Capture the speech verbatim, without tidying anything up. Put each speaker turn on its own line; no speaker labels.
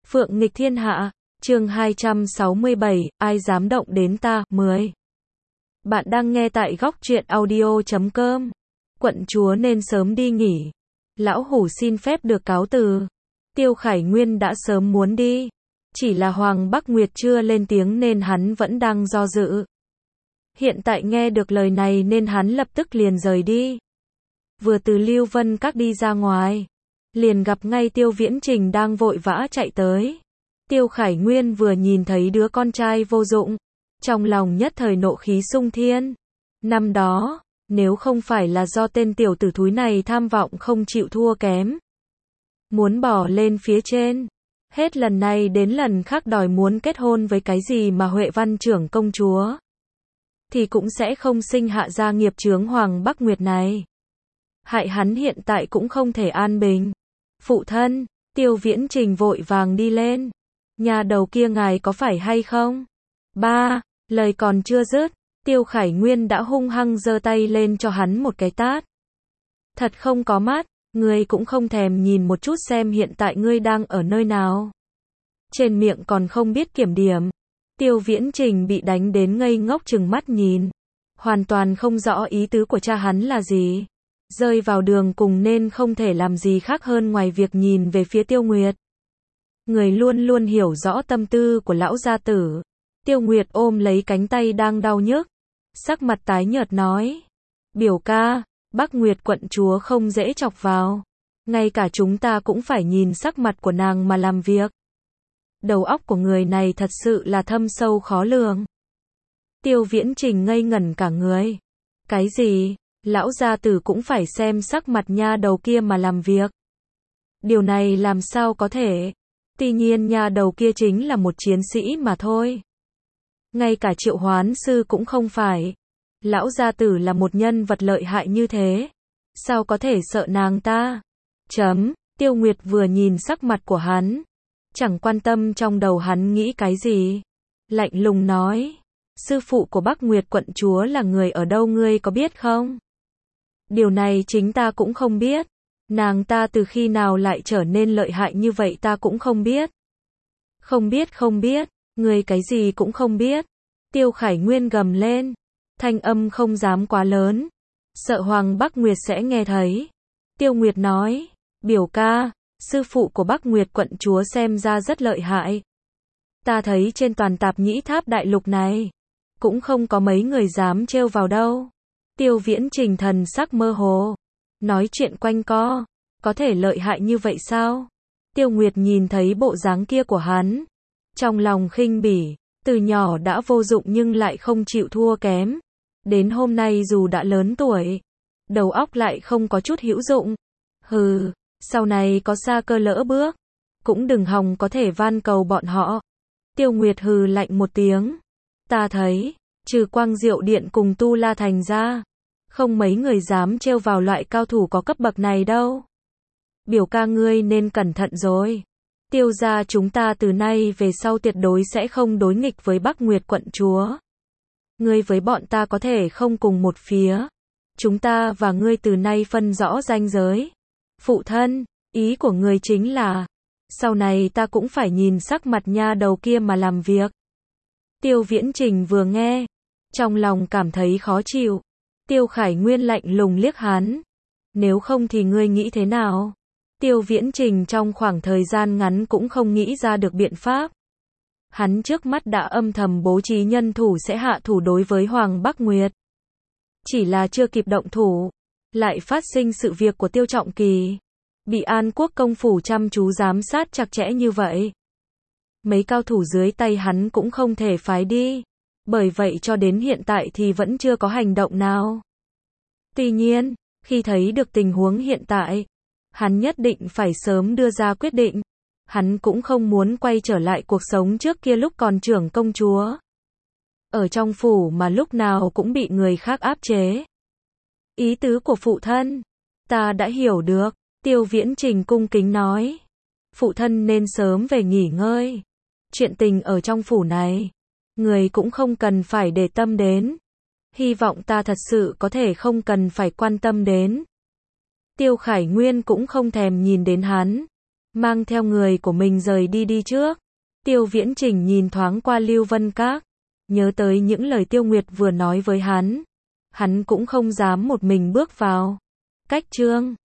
Phượng nghịch thiên hạ, chương hai trăm sáu mươi bảy, ai dám động đến ta, mười. Bạn đang nghe tại góc truyện audio chấm com. Quận chúa nên sớm đi nghỉ. Lão hủ xin phép được cáo từ. Tiêu Khải Nguyên đã sớm muốn đi. Chỉ là Hoàng Bắc Nguyệt chưa lên tiếng nên hắn vẫn đang do dự. Hiện tại nghe được lời này nên hắn lập tức liền rời đi. Vừa từ Lưu Vân Các đi ra ngoài, liền gặp ngay Tiêu Viễn Trình đang vội vã chạy tới. Tiêu Khải Nguyên vừa nhìn thấy đứa con trai vô dụng, trong lòng nhất thời nộ khí xung thiên. Năm đó, nếu không phải là do tên tiểu tử thúi này tham vọng không chịu thua kém, muốn bỏ lên phía trên, hết lần này đến lần khác đòi muốn kết hôn với cái gì mà Huệ Văn trưởng công chúa, thì cũng sẽ không sinh hạ ra nghiệp chướng Hoàng Bắc Nguyệt này. Hại hắn hiện tại cũng không thể an bình. Phụ thân, Tiêu Viễn Trình vội vàng đi lên. Nhà đầu kia ngài có phải hay không? Ba, lời còn chưa dứt, Tiêu Khải Nguyên đã hung hăng giơ tay lên cho hắn một cái tát. Thật không có mắt, ngươi cũng không thèm nhìn một chút xem hiện tại ngươi đang ở nơi nào. Trên miệng còn không biết kiểm điểm. Tiêu Viễn Trình bị đánh đến ngây ngốc chừng mắt nhìn. Hoàn toàn không rõ ý tứ của cha hắn là gì. Rơi vào đường cùng nên không thể làm gì khác hơn ngoài việc nhìn về phía Tiêu Nguyệt. Người luôn luôn hiểu rõ tâm tư của lão gia tử. Tiêu Nguyệt ôm lấy cánh tay đang đau nhức, sắc mặt tái nhợt nói: biểu ca, Bắc Nguyệt quận chúa không dễ chọc vào. Ngay cả chúng ta cũng phải nhìn sắc mặt của nàng mà làm việc. Đầu óc của người này thật sự là thâm sâu khó lường. Tiêu Viễn Trình ngây ngẩn cả người. Cái gì? Lão gia tử cũng phải xem sắc mặt nha đầu kia mà làm việc. Điều này làm sao có thể? Tuy nhiên nha đầu kia chính là một chiến sĩ mà thôi. Ngay cả triệu hoán sư cũng không phải. Lão gia tử là một nhân vật lợi hại như thế. Sao có thể sợ nàng ta? Chấm, Tiêu Nguyệt vừa nhìn sắc mặt của hắn, chẳng quan tâm trong đầu hắn nghĩ cái gì. Lạnh lùng nói: sư phụ của Bắc Nguyệt quận chúa là người ở đâu ngươi có biết không? Điều này chính ta cũng không biết. Nàng ta từ khi nào lại trở nên lợi hại như vậy ta cũng không biết. Không biết không biết, ngươi cái gì cũng không biết. Tiêu Khải Nguyên gầm lên, thanh âm không dám quá lớn, sợ Hoàng Bắc Nguyệt sẽ nghe thấy. Tiêu Nguyệt nói: biểu ca, sư phụ của Bắc Nguyệt quận chúa xem ra rất lợi hại. Ta thấy trên toàn Tạp Nhĩ Tháp đại lục này, cũng không có mấy người dám trêu vào đâu. Tiêu Viễn Trình thần sắc mơ hồ, nói chuyện quanh co, có thể lợi hại như vậy sao? Tiêu Nguyệt nhìn thấy bộ dáng kia của hắn, trong lòng khinh bỉ, từ nhỏ đã vô dụng nhưng lại không chịu thua kém. Đến hôm nay dù đã lớn tuổi, đầu óc lại không có chút hữu dụng. Hừ, sau này có xa cơ lỡ bước, cũng đừng hòng có thể van cầu bọn họ. Tiêu Nguyệt hừ lạnh một tiếng. Ta thấy, trừ Quang Diệu Điện cùng Tu La Thành ra, không mấy người dám trêu vào loại cao thủ có cấp bậc này đâu. Biểu ca ngươi nên cẩn thận rồi. Tiêu gia chúng ta từ nay về sau tuyệt đối sẽ không đối nghịch với Bắc Nguyệt quận chúa. Ngươi với bọn ta có thể không cùng một phía. Chúng ta và ngươi từ nay phân rõ ranh giới. Phụ thân, ý của ngươi chính là, sau này ta cũng phải nhìn sắc mặt nha đầu kia mà làm việc. Tiêu Viễn Trình vừa nghe, trong lòng cảm thấy khó chịu. Tiêu Khải Nguyên lạnh lùng liếc hắn. Nếu không thì ngươi nghĩ thế nào? Tiêu Viễn Trình trong khoảng thời gian ngắn cũng không nghĩ ra được biện pháp. Hắn trước mắt đã âm thầm bố trí nhân thủ sẽ hạ thủ đối với Hoàng Bắc Nguyệt. Chỉ là chưa kịp động thủ, lại phát sinh sự việc của Tiêu Trọng Kỳ. Bị An Quốc công phủ chăm chú giám sát chặt chẽ như vậy. Mấy cao thủ dưới tay hắn cũng không thể phái đi. Bởi vậy cho đến hiện tại thì vẫn chưa có hành động nào. Tuy nhiên, khi thấy được tình huống hiện tại, hắn nhất định phải sớm đưa ra quyết định. Hắn cũng không muốn quay trở lại cuộc sống trước kia lúc còn trưởng công chúa. Ở trong phủ mà lúc nào cũng bị người khác áp chế. Ý tứ của phụ thân, ta đã hiểu được. Tiêu Viễn Trình cung kính nói. Phụ thân nên sớm về nghỉ ngơi. Chuyện tình ở trong phủ này, người cũng không cần phải để tâm đến. Hy vọng ta thật sự có thể không cần phải quan tâm đến. Tiêu Khải Nguyên cũng không thèm nhìn đến hắn, mang theo người của mình rời đi đi trước. Tiêu Viễn Chỉnh nhìn thoáng qua Lưu Vân Các, nhớ tới những lời Tiêu Nguyệt vừa nói với hắn. Hắn cũng không dám một mình bước vào. Cách chương